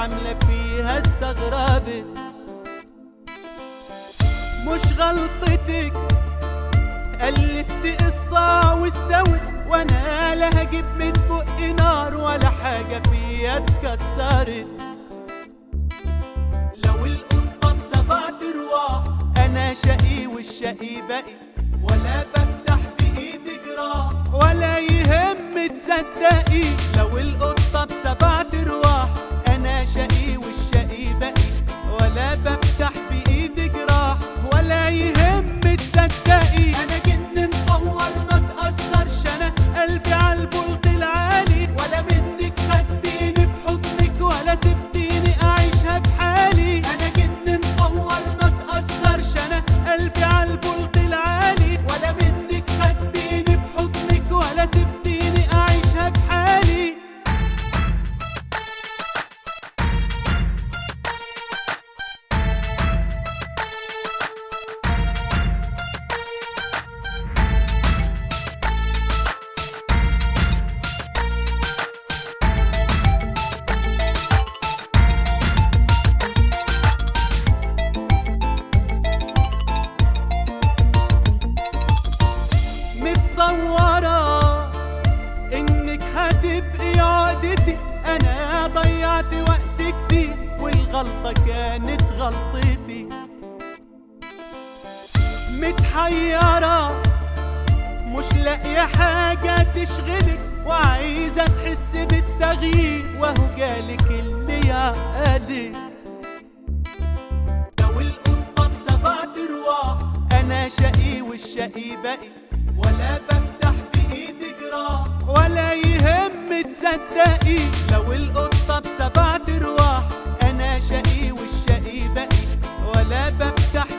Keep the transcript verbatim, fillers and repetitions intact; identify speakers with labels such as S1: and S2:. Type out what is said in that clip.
S1: عاملة فيها استغربت. مش غلطتك ألفت قصة واستوت، وانا لا هجيب من بقي نار ولا حاجة فيها اتكسرت. لو القطة بسبع ارواح انا شقي والشقي باقي، ولا بفتح بايدي جراح ولا يهم تصدقي. لو القطة بسبع ارواح انا شقي والشقي باقي، ولا بفتح بايدي جراح ولا يهم تصدقي. انا جن مصور ما تأثرش، انا قلبي عالفولت العالي، ولا منك خدتيني بحضنك ولا سبتيني اعيشها بحالي. انا جن مصور ما تأثرش، انا قلبي عالفولت العالي، ولا منك خدتيني بحضنك ولا سبتيني اعيشها بحالي. متصورة انك هتبقي عقدتي، انا ضيعت وقت كتير والغلطة كانت غلطتي. متحيرة مش لاقية حاجة تشغلك، وعايزة تحس بالتغيير وهو جالك اللي يعقدك. لو القطة بسبع ارواح انا شقي والشقي باقي، ولا بفتح بايدي جراح ولا يهم تصدقي. لو القطة بسبع ارواح انا شقي والشقي باقي، ولا بفتح